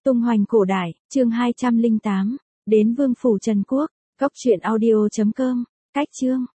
Tung hoành cổ đại, chương 208, đến Vương phủ Trần Quốc, cốc truyện audio.com, cách chương.